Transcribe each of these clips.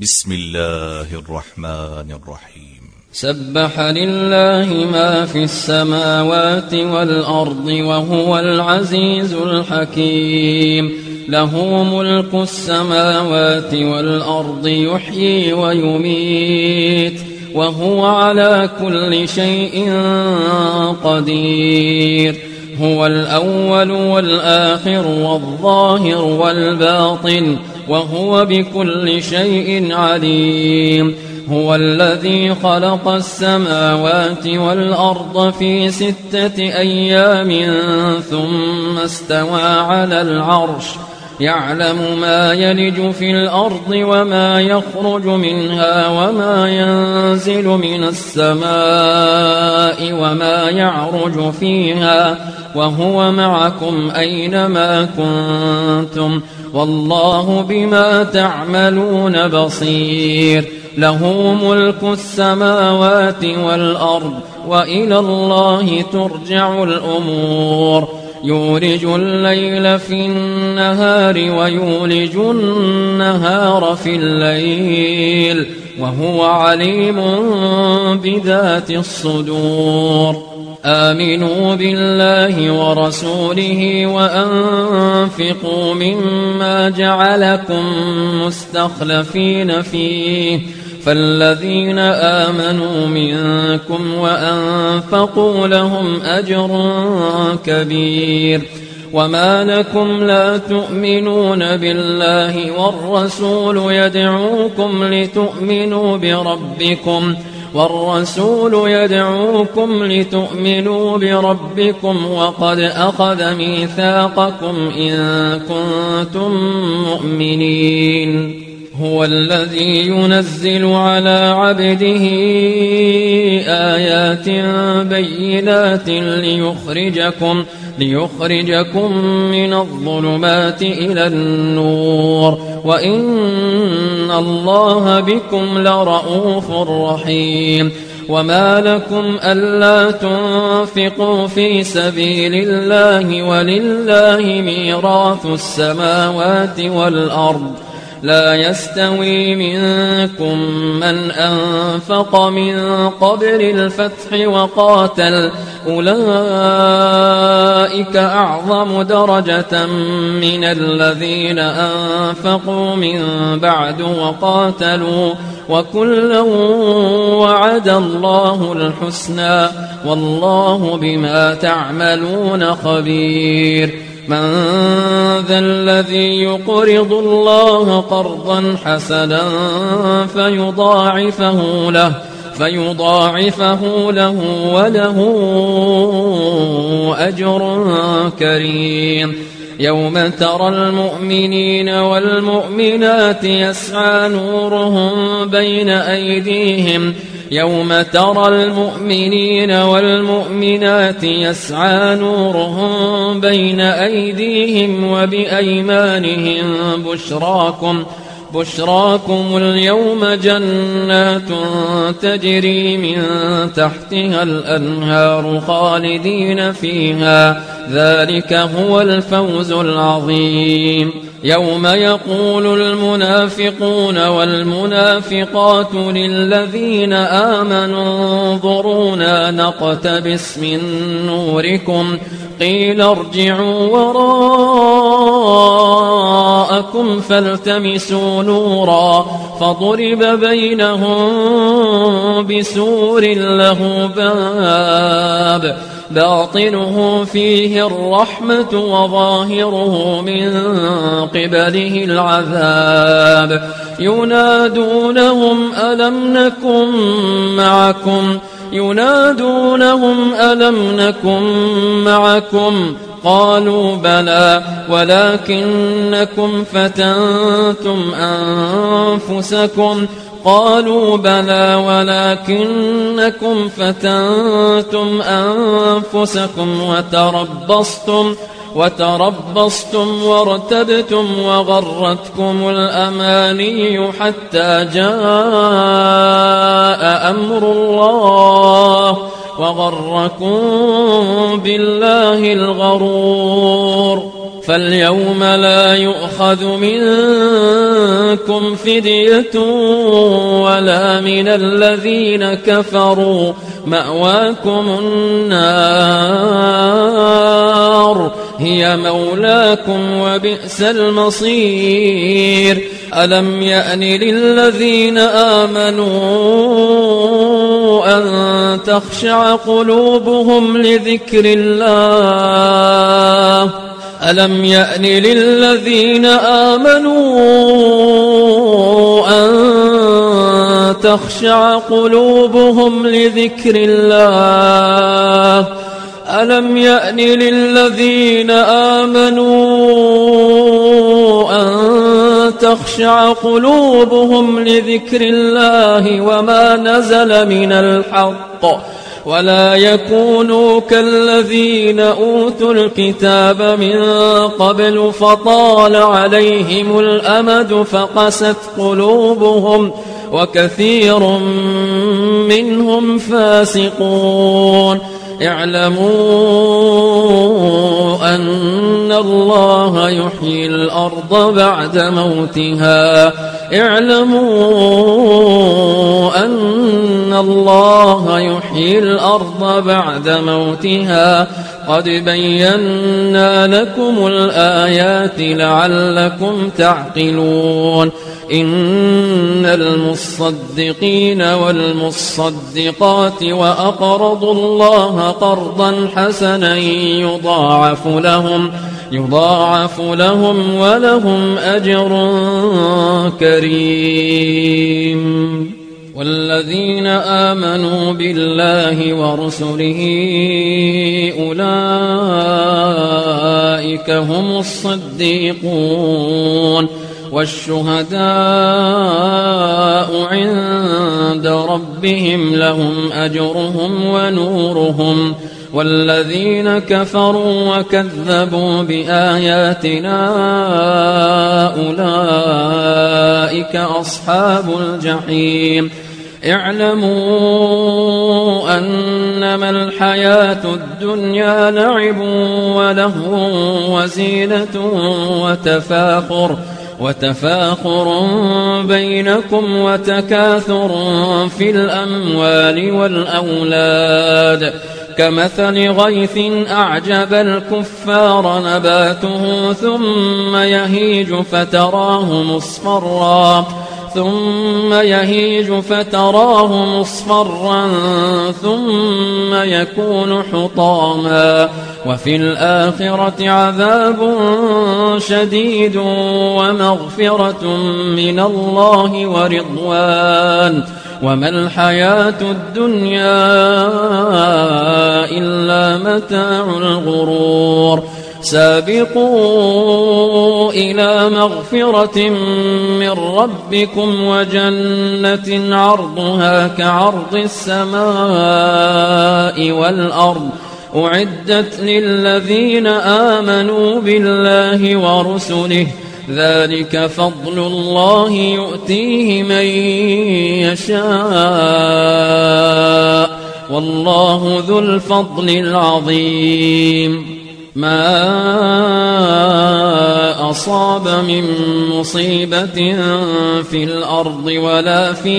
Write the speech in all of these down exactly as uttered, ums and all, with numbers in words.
بسم الله الرحمن الرحيم سبح لله ما في السماوات والأرض وهو العزيز الحكيم. له ملك السماوات والأرض يحيي ويميت وهو على كل شيء قدير. هو الأول والآخر والظاهر والباطن وهو بكل شيء عليم. هو الذي خلق السماوات والأرض في ستة أيام ثم استوى على العرش يعلم ما يلج في الأرض وما يخرج منها وما ينزل من السماء وما يعرج فيها وهو معكم أينما كنتم والله بما تعملون بصير. له ملك السماوات والأرض وإلى الله ترجع الأمور. يولج الليل في النهار ويولج النهار في الليل وهو عليم بذات الصدور. آمنوا بالله ورسوله وأنفقوا مما جعلكم مستخلفين فيه فالذين آمنوا منكم وأنفقوا لهم أجر كبير. وما لكم لا تؤمنون بالله والرسول يدعوكم لتؤمنوا بربكم والرسول يدعوكم لتؤمنوا بربكم وقد أخذ ميثاقكم إن كنتم مؤمنين. هو الذي ينزل على عبده آيات بينات ليخرجكم ليخرجكم من الظلمات إلى النور وإن الله بكم لرؤوف رحيم. وما لكم ألا تنفقوا في سبيل الله ولله ميراث السماوات والأرض لا يستوي منكم من أنفق من قبل الفتح وقاتل أولئك أعظم درجة من الذين أنفقوا من بعد وقاتلوا وكلا وعد الله الحسنى والله بما تعملون خبير. من ذا الذي يقرض الله قرضا حسنا فيضاعفه له فيضاعفه له وله أجر كريم. يوم ترى المؤمنين والمؤمنات يسعى نورهم بين أيديهم يوم ترى المؤمنين والمؤمنات يسعى نورهم بين أيديهم وبأيمانهم بشراكم بشراكم اليوم جنات تجري من تحتها الأنهار خالدين فيها ذلك هو الفوز العظيم. يوم يقول المنافقون والمنافقات للذين آمنوا انظرونا نقتبس من نوركم قيل ارجعوا وراءكم فالتمسوا نورا فضرب بينهم بسور له باب باطنه فيه الرحمة وظاهره من قبله العذاب. ينادونهم ألم نكن معكم ينادونهم ألم نكن معكم قالوا بلى ولكنكم فتنتم أنفسكم قالوا بلى ولكنكم فتنتم أنفسكم وتربصتم وتربصتم وارتبتم وغرتكم الأماني حتى جاء أمر الله وغركم بالله الغرور. فاليوم لا يؤخذ منكم فدية ولا من الذين كفروا، مأواكم النار هي مولاكم وبئس المصير. ألم يأن للذين آمنوا أن تخشع قلوبهم لذكر الله ألم يأن للذين آمنوا أن تخشع قلوبهم لذكر الله ألم يأن للذين آمنوا أن تخشع قلوبهم لذكر الله وما نزل من الحق ولا يكونوا كالذين أوتوا الكتاب من قبل فطال عليهم الأمد فقست قلوبهم وكثير منهم فاسقون. اعلموا أن الله يحيي الأرض بعد موتها اعلموا أن الله يحيي الأرض بعد موتها قد بينا لكم الآيات لعلكم تعقلون. إن المصدقين والمصدقات وأقرضوا الله قرضا حسنا يضاعف لهم يضاعف لهم ولهم أجر كريم. والذين آمنوا بالله ورسله أولئك هم الصديقون والشهداء عند ربهم لهم أجرهم ونورهم. والذين كفروا وكذبوا بآياتنا أولئك أصحاب الجحيم. اعلموا أنما الحياة الدنيا لعب ولهو وزينة وتفاخر وتفاخر بينكم وتكاثر في الأموال والأولاد كمثل غيث أعجب الكفار نباته ثم يهيج فتراه مصفرا ثم يهيج فتراه مصفرا ثم يكون حطاما وفي الآخرة عذاب شديد ومغفرة من الله ورضوان وما الحياة الدنيا إلا متاع الغرور. سابقوا إلى مغفرة من ربكم وجنة عرضها كعرض السماء والأرض أعدت للذين آمنوا بالله ورسله ذلك فضل الله يؤتيه من يشاء والله ذو الفضل العظيم. ما أصاب من مصيبة في الأرض ولا في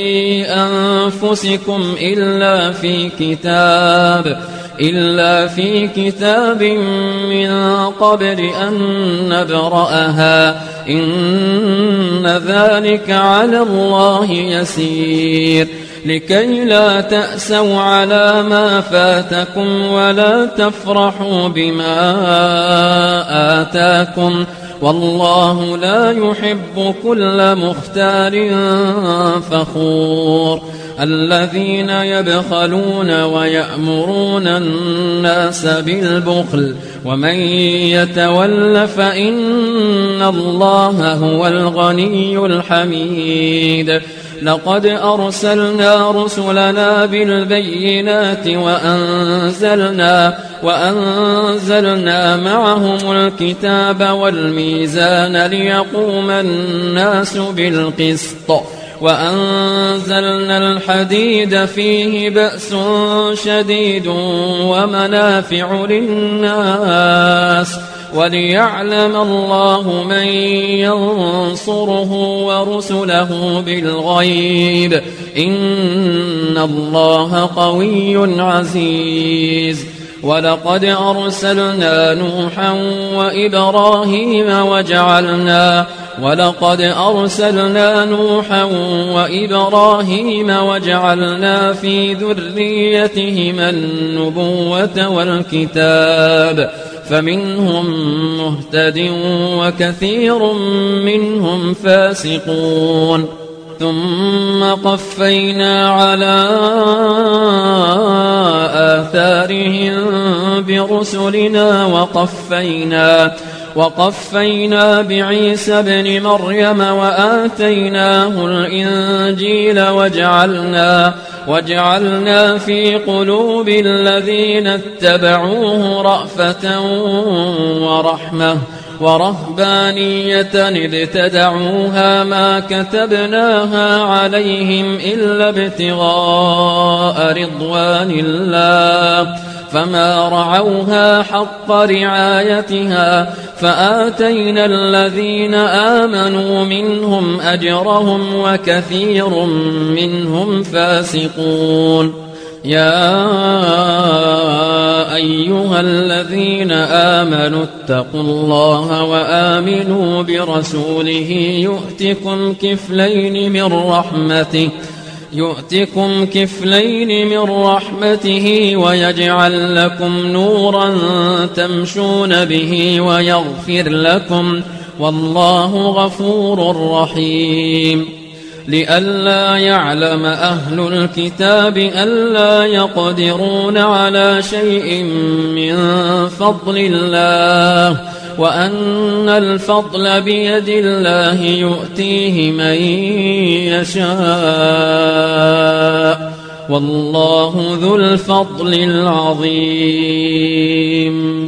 أنفسكم إلا في كتاب إلا في كتاب من قبل أن نبرأها إن ذلك على الله يسير. لكي لا تأسوا على ما فاتكم ولا تفرحوا بما آتاكم والله لا يحب كل مختال فخور. الذين يبخلون ويأمرون الناس بالبخل ومن يتول فإن الله هو الغني الحميد. لقد أرسلنا رسلنا بالبينات وأنزلنا, وأنزلنا معهم الكتاب والميزان ليقوم الناس بالقسط وأنزلنا الحديد فيه بأس شديد ومنافع للناس وليعلم الله من ينصره ورسله بالغيب إن الله قوي عزيز ولقد أرسلنا نوحا وإبراهيم وجعلنا ولقد أرسلنا نوحا وإبراهيم وجعلنا في ذريتهما النبوة والكتاب فمنهم مهتد وكثير منهم فاسقون ثم قفينا على آثارهم برسلنا وقفينا وقفينا بعيسى ابن مريم وآتيناه الإنجيل وجعلنا وجعلنا في قلوب الذين اتبعوه رأفة ورحمة ورهبانية ابتدعوها ما كتبناها عليهم إلا ابتغاء رضوان الله فما رعوها حق رعايتها فآتينا الذين آمنوا منهم أجرهم وكثير منهم فاسقون يا أيها الذين آمنوا اتقوا الله وآمنوا برسوله يؤتكم كفلين من رحمته يؤتكم كفلين من رحمته ويجعل لكم نورا تمشون به ويغفر لكم والله غفور رحيم لئلا يعلم أهل الكتاب ألا يقدرون على شيء من فضل الله وأن الفضل بيد الله يؤتيه من يشاء والله ذو الفضل العظيم